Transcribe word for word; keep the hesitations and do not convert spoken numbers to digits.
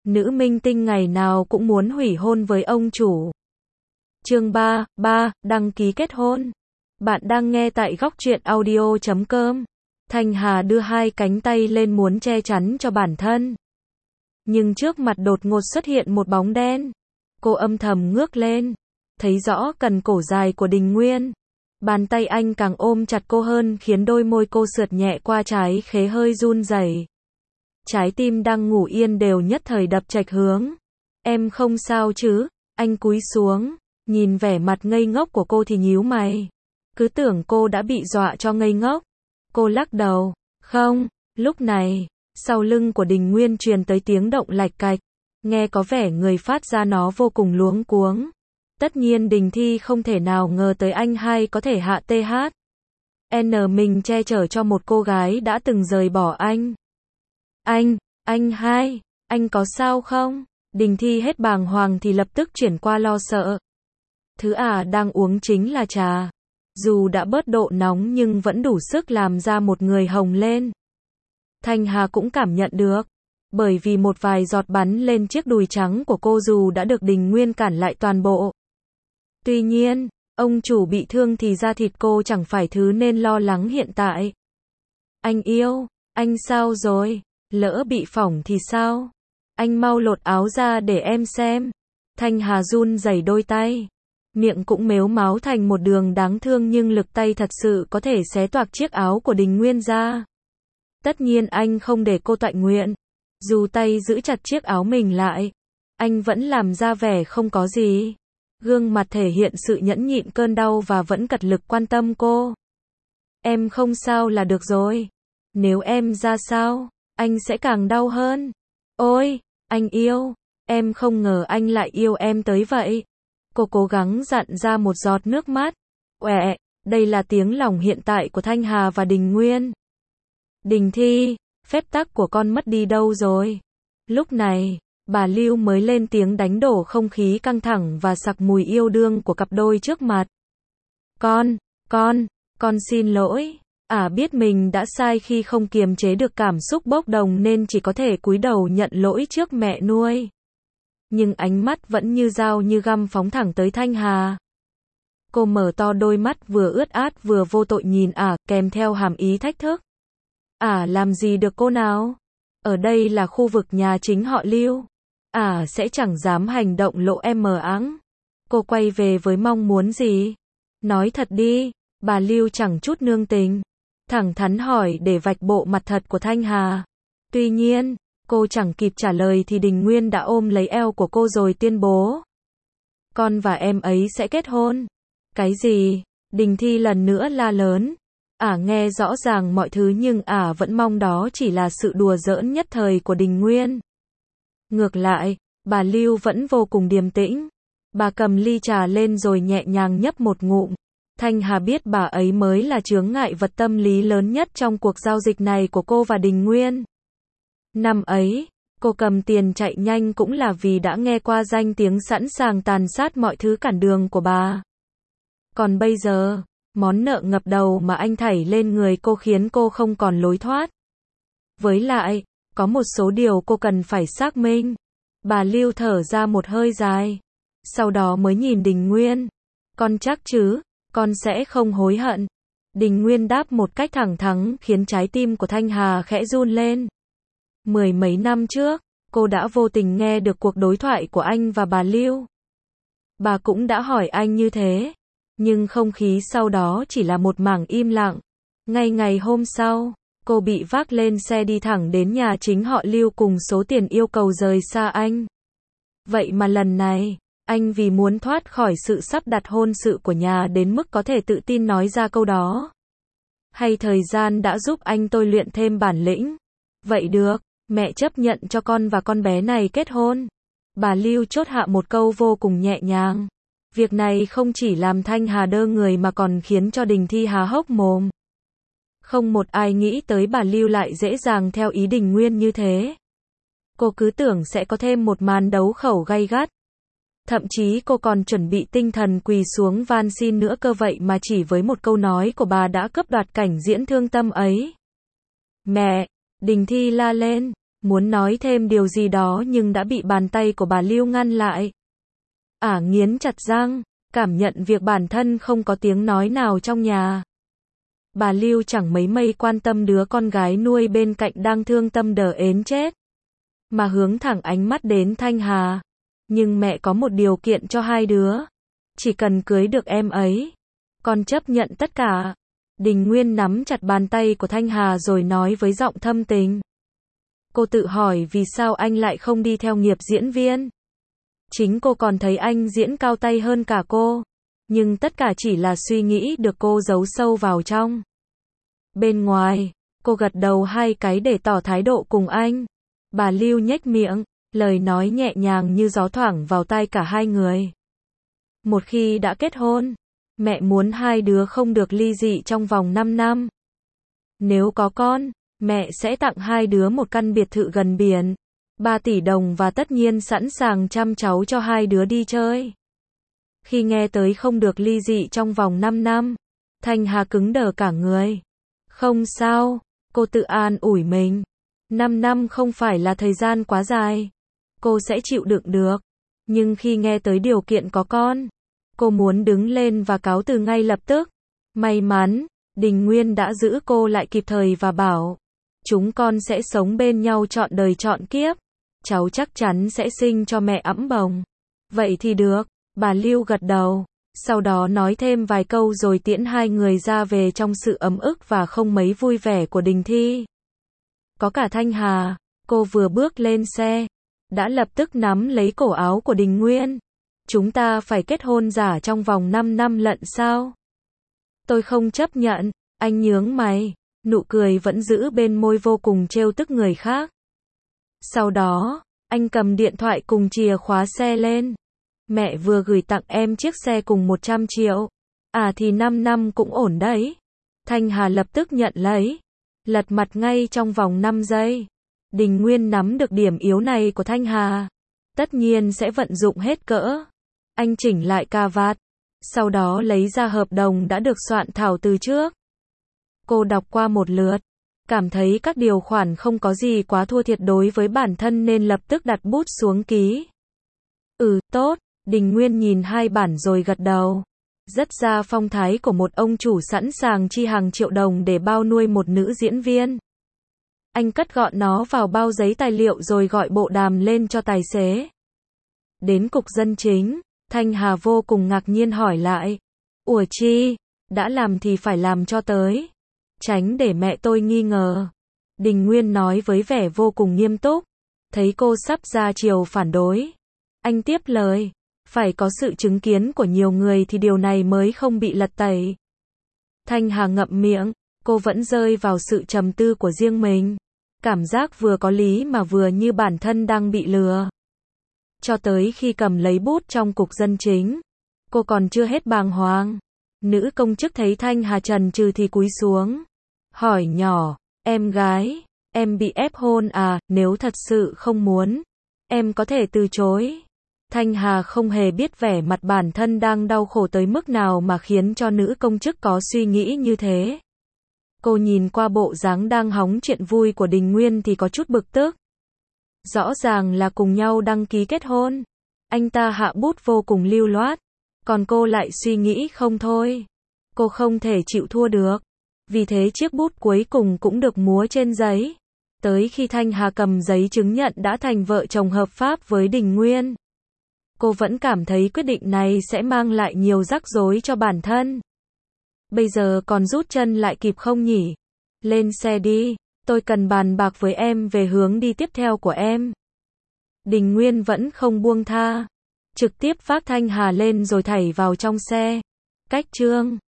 Nữ minh tinh ngày nào cũng muốn hủy hôn với ông chủ. Chương ba, ba, đăng ký kết hôn. Bạn đang nghe tại góc truyện audio chấm com. Thanh Hà đưa hai cánh tay lên muốn che chắn cho bản thân. Nhưng trước mặt đột ngột xuất hiện một bóng đen. Cô âm thầm ngước lên. Thấy rõ cần cổ dài của Đình Nguyên. Bàn tay anh càng ôm chặt cô hơn khiến đôi môi cô sượt nhẹ qua trái khế hơi run rẩy. Trái tim đang ngủ yên đều nhất thời đập chệch hướng. Em không sao chứ? Anh cúi xuống, nhìn vẻ mặt ngây ngốc của cô thì nhíu mày. Cứ tưởng cô đã bị dọa cho ngây ngốc. Cô lắc đầu, không, lúc này, sau lưng của Đình Nguyên truyền tới tiếng động lạch cạch. Nghe có vẻ người phát ra nó vô cùng luống cuống. Tất nhiên Đình Thi không thể nào ngờ tới anh hai có thể hạ tê hát. N mình che chở cho một cô gái đã từng rời bỏ anh. Anh, anh hai, anh có sao không? Đình Thi hết bàng hoàng thì lập tức chuyển qua lo sợ. Thứ à đang uống chính là trà. Dù đã bớt độ nóng nhưng vẫn đủ sức làm ra một người hồng lên. Thanh Hà cũng cảm nhận được. Bởi vì một vài giọt bắn lên chiếc đùi trắng của cô dù đã được Đình Nguyên cản lại toàn bộ. Tuy nhiên, ông chủ bị thương thì da thịt cô chẳng phải thứ nên lo lắng hiện tại. Anh yêu, anh sao rồi? Lỡ bị phỏng thì sao? Anh mau lột áo ra để em xem. Thanh Hà run rẩy đôi tay. Miệng cũng mếu máo thành một đường đáng thương nhưng lực tay thật sự có thể xé toạc chiếc áo của Đình Nguyên ra. Tất nhiên anh không để cô toại nguyện. Dù tay giữ chặt chiếc áo mình lại, anh vẫn làm ra vẻ không có gì. Gương mặt thể hiện sự nhẫn nhịn cơn đau và vẫn cật lực quan tâm cô. Em không sao là được rồi. Nếu em ra sao, anh sẽ càng đau hơn. Ôi, anh yêu, em không ngờ anh lại yêu em tới vậy. Cô cố gắng dặn ra một giọt nước mắt. Uệ, đây là tiếng lòng hiện tại của Thanh Hà và Đình Nguyên. Đình Thi, phép tắc của con mất đi đâu rồi? Lúc này, bà Lưu mới lên tiếng đánh đổ không khí căng thẳng và sặc mùi yêu đương của cặp đôi trước mặt. Con, con, con xin lỗi. À biết mình đã sai khi không kiềm chế được cảm xúc bốc đồng nên chỉ có thể cúi đầu nhận lỗi trước mẹ nuôi. Nhưng ánh mắt vẫn như dao như găm phóng thẳng tới Thanh Hà. Cô mở to đôi mắt vừa ướt át vừa vô tội nhìn ả, kèm theo hàm ý thách thức. Ả làm gì được cô nào? Ở đây là khu vực nhà chính họ Lưu. Ả sẽ chẳng dám hành động lộ em mờ áng. Cô quay về với mong muốn gì? Nói thật đi, bà Lưu chẳng chút nương tình. Thẳng thắn hỏi để vạch bộ mặt thật của Thanh Hà. Tuy nhiên, cô chẳng kịp trả lời thì Đình Nguyên đã ôm lấy eo của cô rồi tuyên bố. Con và em ấy sẽ kết hôn. Cái gì? Đình Thi lần nữa la lớn. Ả nghe rõ ràng mọi thứ nhưng ả vẫn mong đó chỉ là sự đùa giỡn nhất thời của Đình Nguyên. Ngược lại, bà Lưu vẫn vô cùng điềm tĩnh. Bà cầm ly trà lên rồi nhẹ nhàng nhấp một ngụm. Thanh Hà biết bà ấy mới là chướng ngại vật tâm lý lớn nhất trong cuộc giao dịch này của cô và Đình Nguyên. Năm ấy, cô cầm tiền chạy nhanh cũng là vì đã nghe qua danh tiếng sẵn sàng tàn sát mọi thứ cản đường của bà. Còn bây giờ, món nợ ngập đầu mà anh thảy lên người cô khiến cô không còn lối thoát. Với lại, có một số điều cô cần phải xác minh. Bà Lưu thở ra một hơi dài. Sau đó mới nhìn Đình Nguyên. Con chắc chứ, con sẽ không hối hận. Đình Nguyên đáp một cách thẳng thắn khiến trái tim của Thanh Hà khẽ run lên. Mười mấy năm trước, cô đã vô tình nghe được cuộc đối thoại của anh và bà Lưu. Bà cũng đã hỏi anh như thế. Nhưng không khí sau đó chỉ là một mảng im lặng. Ngay ngày hôm sau, cô bị vác lên xe đi thẳng đến nhà chính họ Lưu cùng số tiền yêu cầu rời xa anh. Vậy mà lần này, anh vì muốn thoát khỏi sự sắp đặt hôn sự của nhà đến mức có thể tự tin nói ra câu đó. Hay thời gian đã giúp anh tôi luyện thêm bản lĩnh? Vậy được, mẹ chấp nhận cho con và con bé này kết hôn. Bà Lưu chốt hạ một câu vô cùng nhẹ nhàng. Việc này không chỉ làm Thanh Hà đơ người mà còn khiến cho Đình Thi há hốc mồm. Không một ai nghĩ tới bà Lưu lại dễ dàng theo ý Đình Nguyên như thế. Cô cứ tưởng sẽ có thêm một màn đấu khẩu gay gắt. Thậm chí cô còn chuẩn bị tinh thần quỳ xuống van xin nữa cơ vậy mà chỉ với một câu nói của bà đã cướp đoạt cảnh diễn thương tâm ấy. Mẹ! Đình Thi la lên. Muốn nói thêm điều gì đó nhưng đã bị bàn tay của bà Lưu ngăn lại. Ả nghiến chặt răng, cảm nhận việc bản thân không có tiếng nói nào trong nhà. Bà Lưu chẳng mấy mây quan tâm đứa con gái nuôi bên cạnh đang thương tâm đờ ến chết, mà hướng thẳng ánh mắt đến Thanh Hà. Nhưng mẹ có một điều kiện cho hai đứa. Chỉ cần cưới được em ấy, con chấp nhận tất cả. Đình Nguyên nắm chặt bàn tay của Thanh Hà rồi nói với giọng thâm tình. Cô tự hỏi vì sao anh lại không đi theo nghiệp diễn viên. Chính cô còn thấy anh diễn cao tay hơn cả cô. Nhưng tất cả chỉ là suy nghĩ được cô giấu sâu vào trong. Bên ngoài, cô gật đầu hai cái để tỏ thái độ cùng anh. Bà Lưu nhếch miệng, lời nói nhẹ nhàng như gió thoảng vào tai cả hai người. Một khi đã kết hôn, mẹ muốn hai đứa không được ly dị trong vòng năm năm. Nếu có con, mẹ sẽ tặng hai đứa một căn biệt thự gần biển, ba tỷ đồng và tất nhiên sẵn sàng chăm cháu cho hai đứa đi chơi. Khi nghe tới không được ly dị trong vòng năm năm, Thanh Hà cứng đờ cả người. Không sao, cô tự an ủi mình. năm năm không phải là thời gian quá dài. Cô sẽ chịu đựng được. Nhưng khi nghe tới điều kiện có con, cô muốn đứng lên và cáo từ ngay lập tức. May mắn, Đình Nguyên đã giữ cô lại kịp thời và bảo, chúng con sẽ sống bên nhau trọn đời trọn kiếp. Cháu chắc chắn sẽ sinh cho mẹ ẵm bồng. Vậy thì được, bà Lưu gật đầu. Sau đó nói thêm vài câu rồi tiễn hai người ra về trong sự ấm ức và không mấy vui vẻ của Đình Thi. Có cả Thanh Hà, cô vừa bước lên xe, đã lập tức nắm lấy cổ áo của Đình Nguyên. Chúng ta phải kết hôn giả trong vòng năm năm lận sao? Tôi không chấp nhận, anh nhướng mày, nụ cười vẫn giữ bên môi vô cùng trêu tức người khác. Sau đó, anh cầm điện thoại cùng chìa khóa xe lên. Mẹ vừa gửi tặng em chiếc xe cùng một trăm triệu. À thì năm năm cũng ổn đấy. Thanh Hà lập tức nhận lấy. Lật mặt ngay trong vòng năm giây. Đình Nguyên nắm được điểm yếu này của Thanh Hà. Tất nhiên sẽ vận dụng hết cỡ. Anh chỉnh lại cà vạt. Sau đó lấy ra hợp đồng đã được soạn thảo từ trước. Cô đọc qua một lượt. Cảm thấy các điều khoản không có gì quá thua thiệt đối với bản thân nên lập tức đặt bút xuống ký. Ừ, tốt. Đình Nguyên nhìn hai bản rồi gật đầu. Rất ra phong thái của một ông chủ sẵn sàng chi hàng triệu đồng để bao nuôi một nữ diễn viên. Anh cất gọn nó vào bao giấy tài liệu rồi gọi bộ đàm lên cho tài xế. Đến cục dân chính, Thanh Hà vô cùng ngạc nhiên hỏi lại. Ủa chi, đã làm thì phải làm cho tới. Tránh để mẹ tôi nghi ngờ. Đình Nguyên nói với vẻ vô cùng nghiêm túc. Thấy cô sắp ra chiều phản đối. Anh tiếp lời. Phải có sự chứng kiến của nhiều người thì điều này mới không bị lật tẩy. Thanh Hà ngậm miệng, cô vẫn rơi vào sự trầm tư của riêng mình. Cảm giác vừa có lý mà vừa như bản thân đang bị lừa. Cho tới khi cầm lấy bút trong cục dân chính, cô còn chưa hết bàng hoàng. Nữ công chức thấy Thanh Hà chần chừ thì cúi xuống. Hỏi nhỏ, em gái, em bị ép hôn à, nếu thật sự không muốn, em có thể từ chối. Thanh Hà không hề biết vẻ mặt bản thân đang đau khổ tới mức nào mà khiến cho nữ công chức có suy nghĩ như thế. Cô nhìn qua bộ dáng đang hóng chuyện vui của Đình Nguyên thì có chút bực tức. Rõ ràng là cùng nhau đăng ký kết hôn. Anh ta hạ bút vô cùng lưu loát. Còn cô lại suy nghĩ không thôi. Cô không thể chịu thua được. Vì thế chiếc bút cuối cùng cũng được múa trên giấy. Tới khi Thanh Hà cầm giấy chứng nhận đã thành vợ chồng hợp pháp với Đình Nguyên, cô vẫn cảm thấy quyết định này sẽ mang lại nhiều rắc rối cho bản thân. Bây giờ còn rút chân lại kịp không nhỉ? Lên xe đi, tôi cần bàn bạc với em về hướng đi tiếp theo của em. Đình Nguyên vẫn không buông tha. Trực tiếp vác Thanh Hà lên rồi thảy vào trong xe. Cách chương